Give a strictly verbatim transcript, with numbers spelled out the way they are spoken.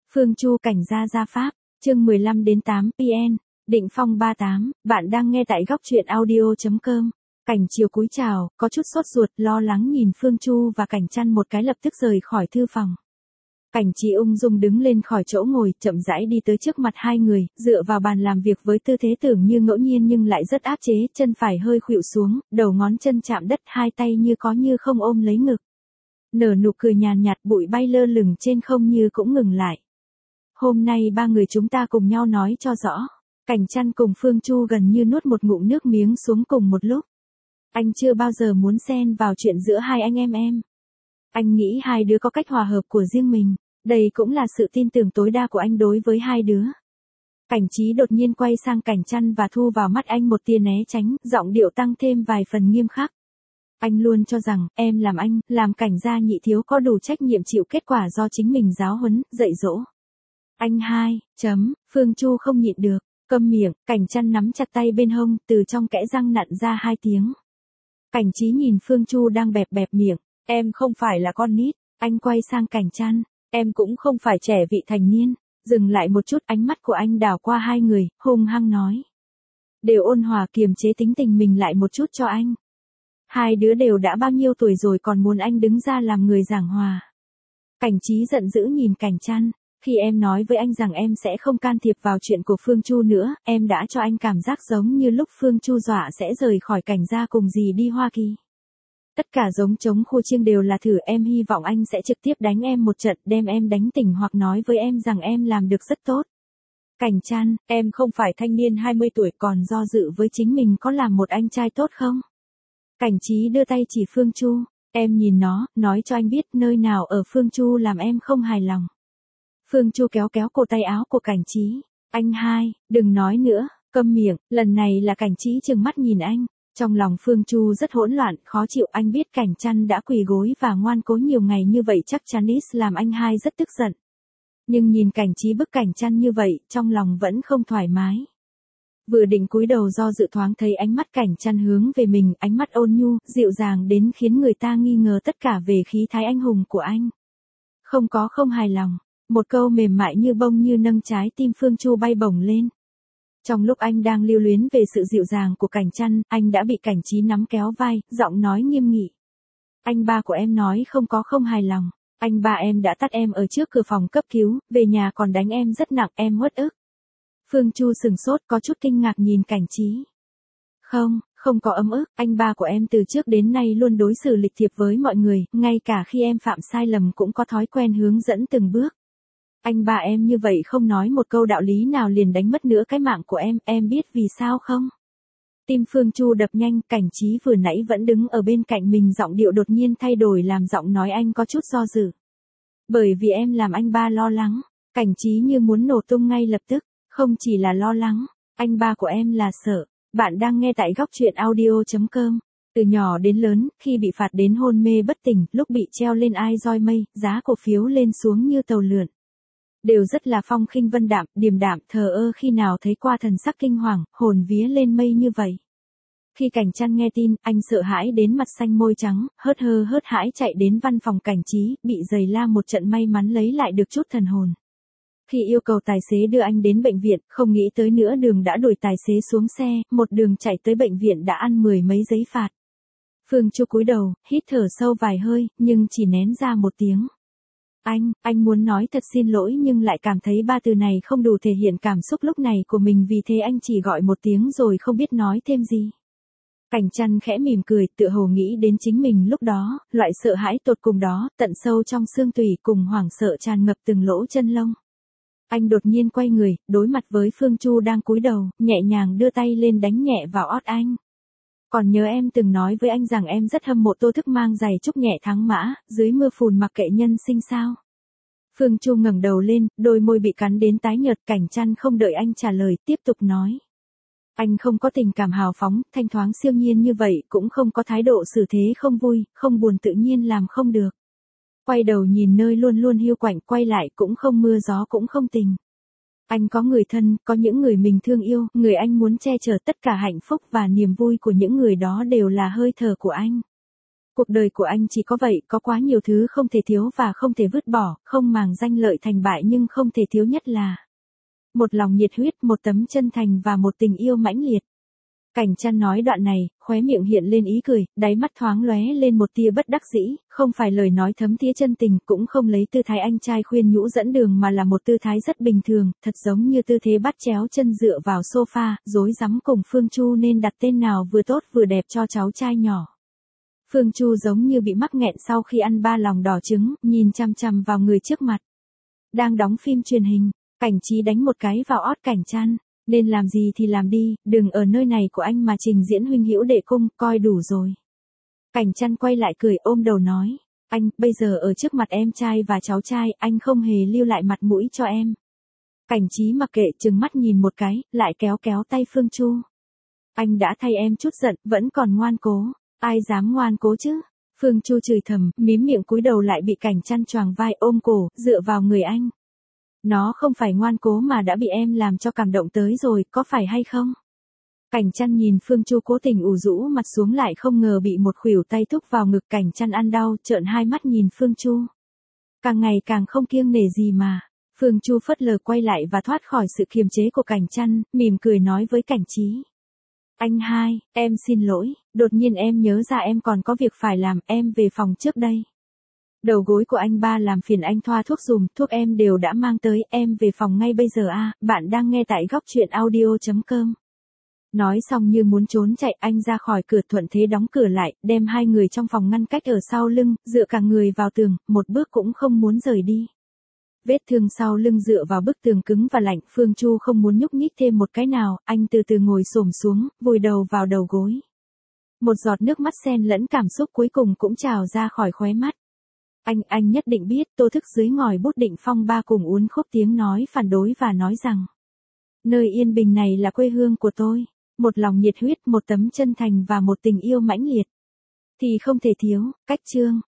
Phương Chu cảnh gia gia pháp, chương mười lăm đến tám pê en, Định Phong ba tám, bạn đang nghe tại góc truyện audio.com. Cảnh chiều cúi chào, có chút sốt ruột, lo lắng nhìn Phương Chu và Cảnh Chăn một cái lập tức rời khỏi thư phòng. Cảnh Trí ung dung đứng lên khỏi chỗ ngồi, chậm rãi đi tới trước mặt hai người, dựa vào bàn làm việc với tư thế tưởng như ngẫu nhiên nhưng lại rất áp chế, chân phải hơi khuỵu xuống, đầu ngón chân chạm đất, hai tay như có như không ôm lấy ngực. Nở nụ cười nhàn nhạt, bụi bay lơ lửng trên không như cũng ngừng lại. Hôm nay ba người chúng ta cùng nhau nói cho rõ. Cảnh Chăn cùng Phương Chu gần như nuốt một ngụm nước miếng xuống cùng một lúc. Anh chưa bao giờ muốn xen vào chuyện giữa hai anh em em. Anh nghĩ hai đứa có cách hòa hợp của riêng mình, đây cũng là sự tin tưởng tối đa của anh đối với hai đứa. Cảnh Trí đột nhiên quay sang Cảnh Chăn và thu vào mắt anh một tia né tránh, giọng điệu tăng thêm vài phần nghiêm khắc. Anh luôn cho rằng, em làm anh, làm Cảnh gia nhị thiếu có đủ trách nhiệm chịu kết quả do chính mình giáo huấn, dạy dỗ. Anh hai, chấm, Phương Chu không nhịn được, câm miệng, Cảnh Chăn nắm chặt tay bên hông, từ trong kẽ răng nặn ra hai tiếng. Cảnh Trí nhìn Phương Chu đang bẹp bẹp miệng, em không phải là con nít, anh quay sang Cảnh Chăn, em cũng không phải trẻ vị thành niên, dừng lại một chút, ánh mắt của anh đảo qua hai người, hung hăng nói. Đều ôn hòa kiềm chế tính tình mình lại một chút cho anh. Hai đứa đều đã bao nhiêu tuổi rồi còn muốn anh đứng ra làm người giảng hòa. Cảnh Trí giận dữ nhìn Cảnh Chăn. Khi em nói với anh rằng em sẽ không can thiệp vào chuyện của Phương Chu nữa, em đã cho anh cảm giác giống như lúc Phương Chu dọa sẽ rời khỏi Cảnh gia cùng dì đi Hoa Kỳ. Tất cả giống trống khu chiêng đều là thử, em hy vọng anh sẽ trực tiếp đánh em một trận, đem em đánh tỉnh hoặc nói với em rằng em làm được rất tốt. Cảnh Chăn, em không phải thanh niên hai mươi tuổi còn do dự với chính mình có làm một anh trai tốt không? Cảnh Trí đưa tay chỉ Phương Chu, em nhìn nó, nói cho anh biết nơi nào ở Phương Chu làm em không hài lòng. Phương Chu kéo kéo cổ tay áo của Cảnh Trí. Anh hai, đừng nói nữa, câm miệng, lần này là Cảnh Trí trừng mắt nhìn anh. Trong lòng Phương Chu rất hỗn loạn, khó chịu, anh biết Cảnh Chăn đã quỳ gối và ngoan cố nhiều ngày như vậy chắc chắn ít làm anh hai rất tức giận. Nhưng nhìn Cảnh Trí bức Cảnh Chăn như vậy, trong lòng vẫn không thoải mái. Vừa định cúi đầu do dự thoáng thấy ánh mắt Cảnh Chăn hướng về mình, ánh mắt ôn nhu, dịu dàng đến khiến người ta nghi ngờ tất cả về khí thái anh hùng của anh. Không có không hài lòng. Một câu mềm mại như bông như nâng trái tim Phương Chu bay bổng lên. Trong lúc anh đang lưu luyến về sự dịu dàng của Cảnh Chăn, anh đã bị Cảnh Trí nắm kéo vai, giọng nói nghiêm nghị. Anh ba của em nói không có không hài lòng. Anh ba em đã tát em ở trước cửa phòng cấp cứu, về nhà còn đánh em rất nặng, em uất ức. Phương Chu sừng sốt có chút kinh ngạc nhìn Cảnh Trí. Không, không có ấm ức, anh ba của em từ trước đến nay luôn đối xử lịch thiệp với mọi người, ngay cả khi em phạm sai lầm cũng có thói quen hướng dẫn từng bước. Anh ba em như vậy không nói một câu đạo lý nào liền đánh mất nữa cái mạng của em, em biết vì sao không? Tim Phương Chu đập nhanh, Cảnh Trí vừa nãy vẫn đứng ở bên cạnh mình, giọng điệu đột nhiên thay đổi làm giọng nói anh có chút do dự. Bởi vì em làm anh ba lo lắng, Cảnh Trí như muốn nổ tung ngay lập tức, không chỉ là lo lắng, anh ba của em là sợ. Bạn đang nghe tại góc truyện audio.com. Từ nhỏ đến lớn, khi bị phạt đến hôn mê bất tỉnh, lúc bị treo lên ai roi mây, giá cổ phiếu lên xuống như tàu lượn. Đều rất là phong khinh vân đạm, điềm đạm, thờ ơ, khi nào thấy qua thần sắc kinh hoàng, hồn vía lên mây như vậy. Khi Cảnh Chăn nghe tin, anh sợ hãi đến mặt xanh môi trắng, hớt hơ hớt hãi chạy đến văn phòng Cảnh Trí, bị giày la một trận may mắn lấy lại được chút thần hồn. Khi yêu cầu tài xế đưa anh đến bệnh viện, không nghĩ tới nữa đường đã đuổi tài xế xuống xe, một đường chạy tới bệnh viện đã ăn mười mấy giấy phạt. Phương Chu cúi đầu, hít thở sâu vài hơi, nhưng chỉ nén ra một tiếng. Anh, anh muốn nói thật xin lỗi nhưng lại cảm thấy ba từ này không đủ thể hiện cảm xúc lúc này của mình, vì thế anh chỉ gọi một tiếng rồi không biết nói thêm gì. Cảnh Chăn khẽ mỉm cười, tựa hồ nghĩ đến chính mình lúc đó, loại sợ hãi tột cùng đó, tận sâu trong xương tủy cùng hoảng sợ tràn ngập từng lỗ chân lông. Anh đột nhiên quay người, đối mặt với Phương Chu đang cúi đầu, nhẹ nhàng đưa tay lên đánh nhẹ vào ót anh. Còn nhớ em từng nói với anh rằng em rất hâm mộ Tô Thức mang giày trúc nhẹ thắng mã, dưới mưa phùn mặc kệ nhân sinh sao? Phương Chu ngẩng đầu lên, đôi môi bị cắn đến tái nhợt. Cảnh Chăn không đợi anh trả lời, tiếp tục nói. Anh không có tình cảm hào phóng, thanh thoáng siêu nhiên như vậy, cũng không có thái độ xử thế không vui, không buồn tự nhiên làm không được. Quay đầu nhìn nơi luôn luôn hiu quạnh, quay lại cũng không mưa gió cũng không tình. Anh có người thân, có những người mình thương yêu, người anh muốn che chở, tất cả hạnh phúc và niềm vui của những người đó đều là hơi thở của anh. Cuộc đời của anh chỉ có vậy, có quá nhiều thứ không thể thiếu và không thể vứt bỏ, không màng danh lợi thành bại nhưng không thể thiếu nhất là một lòng nhiệt huyết, một tấm chân thành và một tình yêu mãnh liệt. Cảnh Trăn nói đoạn này, khóe miệng hiện lên ý cười, đáy mắt thoáng lóe lên một tia bất đắc dĩ, không phải lời nói thấm thía chân tình, cũng không lấy tư thái anh trai khuyên nhũ dẫn đường mà là một tư thái rất bình thường, thật giống như tư thế bắt chéo chân dựa vào sofa, rối rắm cùng Phương Chu nên đặt tên nào vừa tốt vừa đẹp cho cháu trai nhỏ. Phương Chu giống như bị mắc nghẹn sau khi ăn ba lòng đỏ trứng, nhìn chằm chằm vào người trước mặt. Đang đóng phim truyền hình, Cảnh Trí đánh một cái vào ót Cảnh Trăn. Nên làm gì thì làm đi, đừng ở nơi này của anh mà trình diễn huynh hữu đệ cung, coi đủ rồi. Cảnh Trăn quay lại cười ôm đầu nói, anh, bây giờ ở trước mặt em trai và cháu trai, anh không hề lưu lại mặt mũi cho em. Cảnh Trí mặc kệ, trừng mắt nhìn một cái, lại kéo kéo tay Phương Chu. Anh đã thay em chút giận, vẫn còn ngoan cố, ai dám ngoan cố chứ? Phương Chu chửi thầm, mím miệng cúi đầu lại bị Cảnh Trăn choàng vai ôm cổ, dựa vào người anh. Nó không phải ngoan cố mà đã bị em làm cho cảm động tới rồi, có phải hay không? Cảnh Trăn nhìn Phương Chu cố tình ủ rũ mặt xuống lại không ngờ bị một khuỷu tay thúc vào ngực. Cảnh Trăn ăn đau, trợn hai mắt nhìn Phương Chu. Càng ngày càng không kiêng nể gì mà. Phương Chu phớt lờ quay lại và thoát khỏi sự kiềm chế của Cảnh Trăn, mỉm cười nói với Cảnh Trí. Anh hai, em xin lỗi, đột nhiên em nhớ ra em còn có việc phải làm, em về phòng trước đây. Đầu gối của anh ba làm phiền anh thoa thuốc dùm, thuốc em đều đã mang tới, em về phòng ngay bây giờ a. À, bạn đang nghe tại góc truyện audio chấm com. Nói xong như muốn trốn chạy, anh ra khỏi cửa thuận thế đóng cửa lại, đem hai người trong phòng ngăn cách ở sau lưng, dựa cả người vào tường, một bước cũng không muốn rời đi. Vết thương sau lưng dựa vào bức tường cứng và lạnh, Phương Chu không muốn nhúc nhích thêm một cái nào, anh từ từ ngồi xổm xuống, vùi đầu vào đầu gối. Một giọt nước mắt xen lẫn cảm xúc cuối cùng cũng trào ra khỏi khóe mắt. Anh, anh nhất định biết, Tô Thức dưới ngòi bút Định Phong ba cùng uốn khúc tiếng nói phản đối và nói rằng. Nơi yên bình này là quê hương của tôi, một lòng nhiệt huyết, một tấm chân thành và một tình yêu mãnh liệt. Thì không thể thiếu, cách chương.